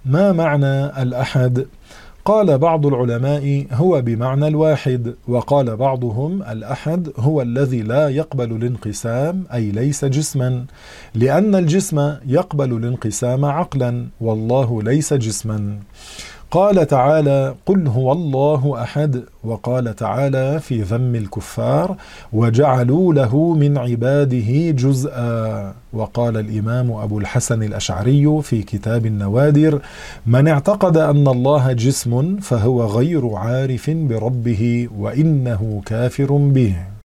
ما معنى الأحد؟ قال بعض العلماء هو بمعنى الواحد، وقال بعضهم الأحد هو الذي لا يقبل الانقسام، أي ليس جسما، لأن الجسم يقبل الانقسام عقلا، والله ليس جسما. قال تعالى: قل هو الله أحد. وقال تعالى في ذم الكفار: وجعلوا له من عباده جزءا. وقال الإمام أبو الحسن الأشعري في كتاب النوادر: من اعتقد أن الله جسم فهو غير عارف بربه، وإنه كافر به.